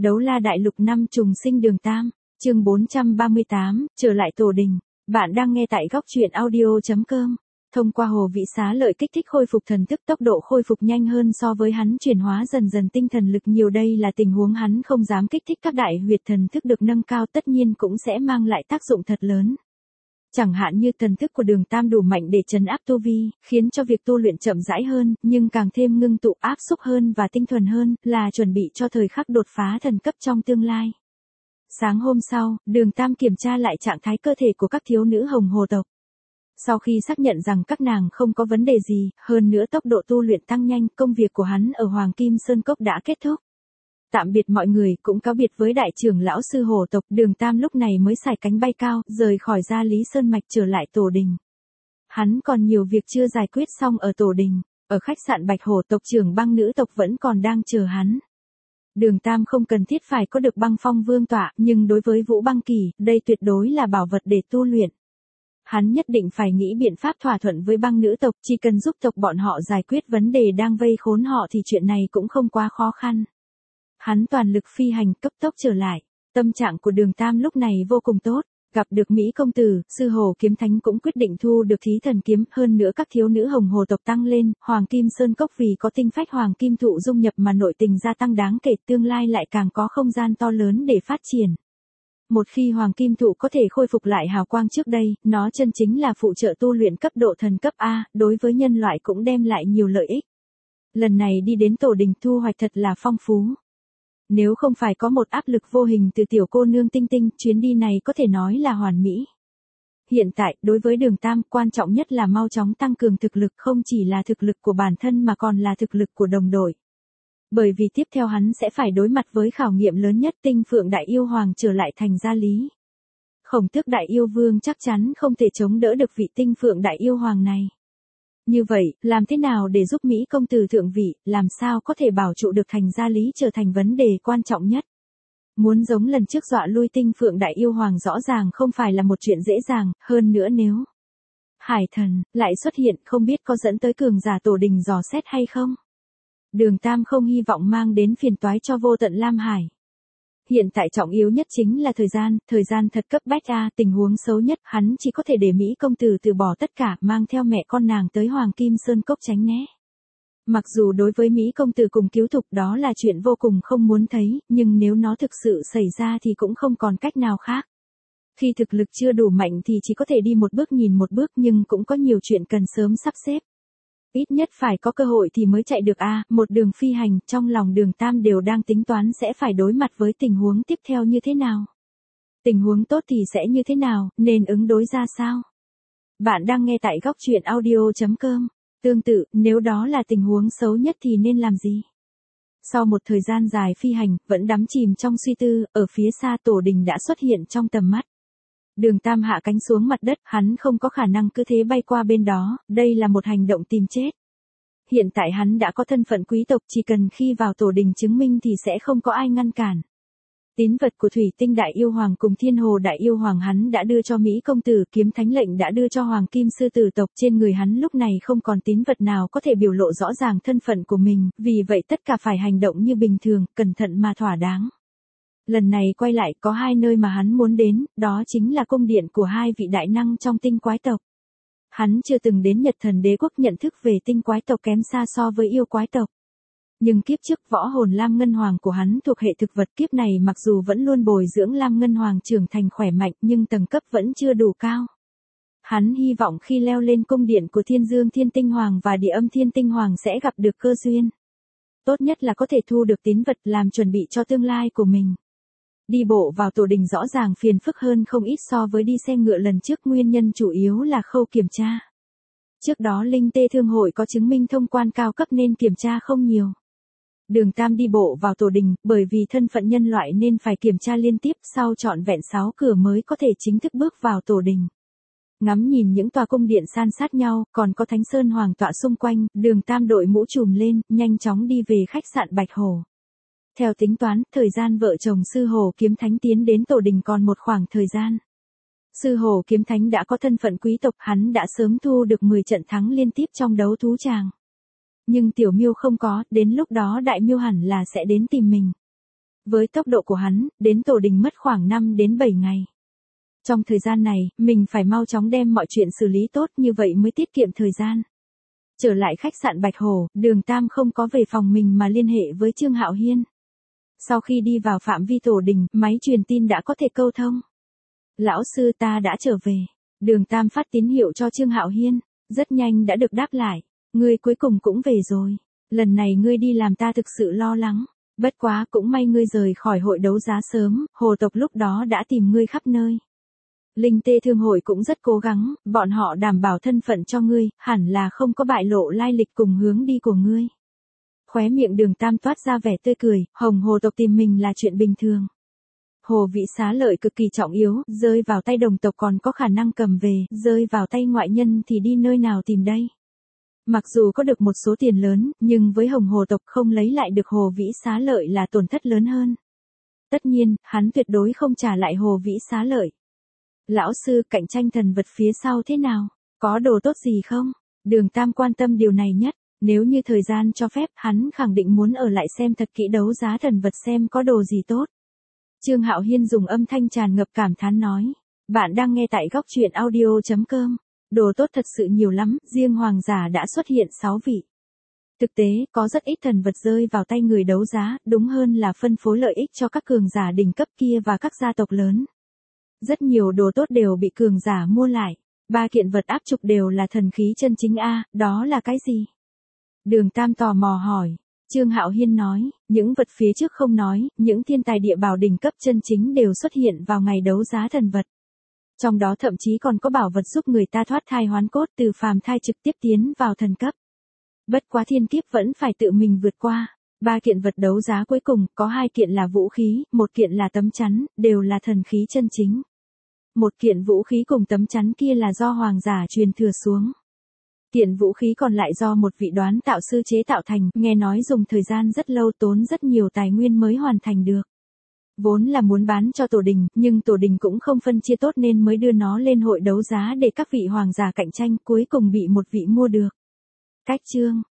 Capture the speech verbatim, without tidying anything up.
Đấu la đại lục năm trùng sinh đường Tam, chương bốn trăm ba mươi tám, trở lại tổ đình. Bạn đang nghe tại góc truyện audio.com. Thông qua hồ vị xá lợi kích thích khôi phục thần thức, tốc độ khôi phục nhanh hơn so với hắn chuyển hóa dần dần tinh thần lực nhiều, đây là tình huống hắn không dám kích thích các đại huyệt thần thức được nâng cao, tất nhiên cũng sẽ mang lại tác dụng thật lớn. Chẳng hạn như thần thức của đường Tam đủ mạnh để trấn áp tu vi, khiến cho việc tu luyện chậm rãi hơn, nhưng càng thêm ngưng tụ áp xúc hơn và tinh thuần hơn, là chuẩn bị cho thời khắc đột phá thần cấp trong tương lai. Sáng hôm sau, đường Tam kiểm tra lại trạng thái cơ thể của các thiếu nữ hồng hồ tộc. Sau khi xác nhận rằng các nàng không có vấn đề gì, hơn nữa tốc độ tu luyện tăng nhanh, công việc của hắn ở Hoàng Kim Sơn Cốc đã kết thúc. Tạm biệt mọi người, cũng cáo biệt với đại trưởng lão sư hồ tộc, đường Tam lúc này mới xài cánh bay cao, rời khỏi Gia Lý Sơn Mạch trở lại tổ đình. Hắn còn nhiều việc chưa giải quyết xong ở tổ đình, ở khách sạn Bạch Hổ tộc trưởng băng nữ tộc vẫn còn đang chờ hắn. Đường Tam không cần thiết phải có được băng phong vương tọa, nhưng đối với Vũ Băng Kỳ, đây tuyệt đối là bảo vật để tu luyện. Hắn nhất định phải nghĩ biện pháp thỏa thuận với băng nữ tộc, chỉ cần giúp tộc bọn họ giải quyết vấn đề đang vây khốn họ thì chuyện này cũng không quá khó khăn. Hắn toàn lực phi hành, cấp tốc trở lại. Tâm trạng của đường Tam lúc này vô cùng tốt. Gặp được Mỹ công tử, sư hồ kiếm thánh cũng quyết định thu được thí thần kiếm. Hơn nữa các thiếu nữ hồng hồ tộc tăng lên, Hoàng Kim Sơn Cốc vì có tinh phách Hoàng Kim thụ dung nhập mà nội tình gia tăng đáng kể, tương lai lại càng có không gian to lớn để phát triển. Một khi Hoàng Kim thụ có thể khôi phục lại hào quang trước đây, nó chân chính là phụ trợ tu luyện cấp độ thần cấp A, đối với nhân loại cũng đem lại nhiều lợi ích. Lần này đi đến tổ đình thu hoạch thật là phong phú. Nếu không phải có một áp lực vô hình từ tiểu cô nương Tinh Tinh, chuyến đi này có thể nói là hoàn mỹ. Hiện tại, đối với đường Tam, quan trọng nhất là mau chóng tăng cường thực lực, không chỉ là thực lực của bản thân mà còn là thực lực của đồng đội. Bởi vì tiếp theo hắn sẽ phải đối mặt với khảo nghiệm lớn nhất, Tinh Phượng Đại Yêu Hoàng trở lại thành Gia Lý. Khổng Tước Đại Yêu Vương chắc chắn không thể chống đỡ được vị Tinh Phượng Đại Yêu Hoàng này. Như vậy, làm thế nào để giúp Mỹ công tử thượng vị, làm sao có thể bảo trụ được thành Gia Lý trở thành vấn đề quan trọng nhất. Muốn giống lần trước dọa lui Tinh Phượng Đại Yêu Hoàng rõ ràng không phải là một chuyện dễ dàng, hơn nữa nếu Hải Thần lại xuất hiện không biết có dẫn tới cường giả tổ đình dò xét hay không. Đường Tam không hy vọng mang đến phiền toái cho Vô Tận Lam Hải. Hiện tại trọng yếu nhất chính là thời gian, thời gian thật cấp bách a, tình huống xấu nhất, hắn chỉ có thể để Mỹ công tử từ bỏ tất cả, mang theo mẹ con nàng tới Hoàng Kim Sơn Cốc tránh né. Mặc dù đối với Mỹ công tử cùng cứu thục đó là chuyện vô cùng không muốn thấy, nhưng nếu nó thực sự xảy ra thì cũng không còn cách nào khác. Khi thực lực chưa đủ mạnh thì chỉ có thể đi một bước nhìn một bước, nhưng cũng có nhiều chuyện cần sớm sắp xếp. Ít nhất phải có cơ hội thì mới chạy được a, à, một đường phi hành, trong lòng đường Tam đều đang tính toán sẽ phải đối mặt với tình huống tiếp theo như thế nào. Tình huống tốt thì sẽ như thế nào, nên ứng đối ra sao. Bạn đang nghe tại góc truyện audio.com. Tương tự, nếu đó là tình huống xấu nhất thì nên làm gì? Sau một thời gian dài phi hành, vẫn đắm chìm trong suy tư, ở phía xa tổ đình đã xuất hiện trong tầm mắt. Đường Tam hạ cánh xuống mặt đất, hắn không có khả năng cứ thế bay qua bên đó, đây là một hành động tìm chết. Hiện tại hắn đã có thân phận quý tộc, chỉ cần khi vào tổ đình chứng minh thì sẽ không có ai ngăn cản. Tín vật của Thủy Tinh Đại Yêu Hoàng cùng Thiên Hồ Đại Yêu Hoàng hắn đã đưa cho Mỹ công tử, kiếm thánh lệnh đã đưa cho Hoàng Kim Sư tử tộc, trên người hắn lúc này không còn tín vật nào có thể biểu lộ rõ ràng thân phận của mình, vì vậy tất cả phải hành động như bình thường, cẩn thận mà thỏa đáng. Lần này quay lại có hai nơi mà hắn muốn đến, đó chính là cung điện của hai vị đại năng trong tinh quái tộc. Hắn chưa từng đến Nhật Thần Đế quốc, nhận thức về tinh quái tộc kém xa so với yêu quái tộc. Nhưng kiếp trước võ hồn Lam Ngân Hoàng của hắn thuộc hệ thực vật, kiếp này mặc dù vẫn luôn bồi dưỡng Lam Ngân Hoàng trưởng thành khỏe mạnh nhưng tầng cấp vẫn chưa đủ cao. Hắn hy vọng khi leo lên cung điện của Thiên Dương Thiên Tinh Hoàng và Địa Âm Thiên Tinh Hoàng sẽ gặp được cơ duyên. Tốt nhất là có thể thu được tín vật làm chuẩn bị cho tương lai của mình. Đi bộ vào tổ đình rõ ràng phiền phức hơn không ít so với đi xe ngựa lần trước, nguyên nhân chủ yếu là khâu kiểm tra. Trước đó Linh Tê Thương hội có chứng minh thông quan cao cấp nên kiểm tra không nhiều. Đường Tam đi bộ vào tổ đình, bởi vì thân phận nhân loại nên phải kiểm tra liên tiếp, sau trọn vẹn sáu cửa mới có thể chính thức bước vào tổ đình. Ngắm nhìn những tòa cung điện san sát nhau, còn có Thánh Sơn Hoàng tọa xung quanh, đường Tam đội mũ trùm lên, nhanh chóng đi về khách sạn Bạch Hổ. Theo tính toán, thời gian vợ chồng Sư Hồ Kiếm Thánh tiến đến tổ đình còn một khoảng thời gian. Sư Hồ Kiếm Thánh đã có thân phận quý tộc, hắn đã sớm thu được mười trận thắng liên tiếp trong đấu thú tràng. Nhưng Tiểu Miêu không có, đến lúc đó Đại Miêu hẳn là sẽ đến tìm mình. Với tốc độ của hắn, đến tổ đình mất khoảng năm đến bảy ngày. Trong thời gian này, mình phải mau chóng đem mọi chuyện xử lý tốt như vậy mới tiết kiệm thời gian. Trở lại khách sạn Bạch Hồ, Đường Tam không có về phòng mình mà liên hệ với Trương Hạo Hiên. Sau khi đi vào phạm vi tổ đình, máy truyền tin đã có thể câu thông. Lão sư ta đã trở về. Đường Tam phát tín hiệu cho Trương Hạo Hiên, rất nhanh đã được đáp lại. Ngươi cuối cùng cũng về rồi. Lần này ngươi đi làm ta thực sự lo lắng. Bất quá cũng may ngươi rời khỏi hội đấu giá sớm, hồ tộc lúc đó đã tìm ngươi khắp nơi. Linh tê thương hội cũng rất cố gắng, bọn họ đảm bảo thân phận cho ngươi, hẳn là không có bại lộ lai lịch cùng hướng đi của ngươi. Khóe miệng Đường Tam toát ra vẻ tươi cười, hồng hồ tộc tìm mình là chuyện bình thường. Hồ vị xá lợi cực kỳ trọng yếu, rơi vào tay đồng tộc còn có khả năng cầm về, rơi vào tay ngoại nhân thì đi nơi nào tìm đây. Mặc dù có được một số tiền lớn, nhưng với hồng hồ tộc không lấy lại được hồ vĩ xá lợi là tổn thất lớn hơn. Tất nhiên, hắn tuyệt đối không trả lại hồ vĩ xá lợi. Lão sư, cạnh tranh thần vật phía sau thế nào? Có đồ tốt gì không? Đường Tam quan tâm điều này nhất. Nếu như thời gian cho phép, hắn khẳng định muốn ở lại xem thật kỹ đấu giá thần vật xem có đồ gì tốt. Trương Hạo Hiên dùng âm thanh tràn ngập cảm thán nói. Bạn đang nghe tại góc truyện audio chấm com. Đồ tốt thật sự nhiều lắm, riêng hoàng giả đã xuất hiện sáu vị. Thực tế, có rất ít thần vật rơi vào tay người đấu giá, đúng hơn là phân phối lợi ích cho các cường giả đỉnh cấp kia và các gia tộc lớn. Rất nhiều đồ tốt đều bị cường giả mua lại. Ba kiện vật áp trục đều là thần khí chân chính a, đó là cái gì? Đường Tam tò mò hỏi. Trương Hạo Hiên nói, những vật phía trước không nói, những thiên tài địa bảo đỉnh cấp chân chính đều xuất hiện vào ngày đấu giá thần vật. Trong đó thậm chí còn có bảo vật giúp người ta thoát thai hoán cốt từ phàm thai trực tiếp tiến vào thần cấp. Bất quá thiên kiếp vẫn phải tự mình vượt qua. Ba kiện vật đấu giá cuối cùng, có hai kiện là vũ khí, một kiện là tấm chắn, đều là thần khí chân chính. Một kiện vũ khí cùng tấm chắn kia là do hoàng giả truyền thừa xuống. Kiện vũ khí còn lại do một vị đoán tạo sư chế tạo thành, nghe nói dùng thời gian rất lâu tốn rất nhiều tài nguyên mới hoàn thành được. Vốn là muốn bán cho tổ đình, nhưng tổ đình cũng không phân chia tốt nên mới đưa nó lên hội đấu giá để các vị hoàng giả cạnh tranh, cuối cùng bị một vị mua được. Cách chương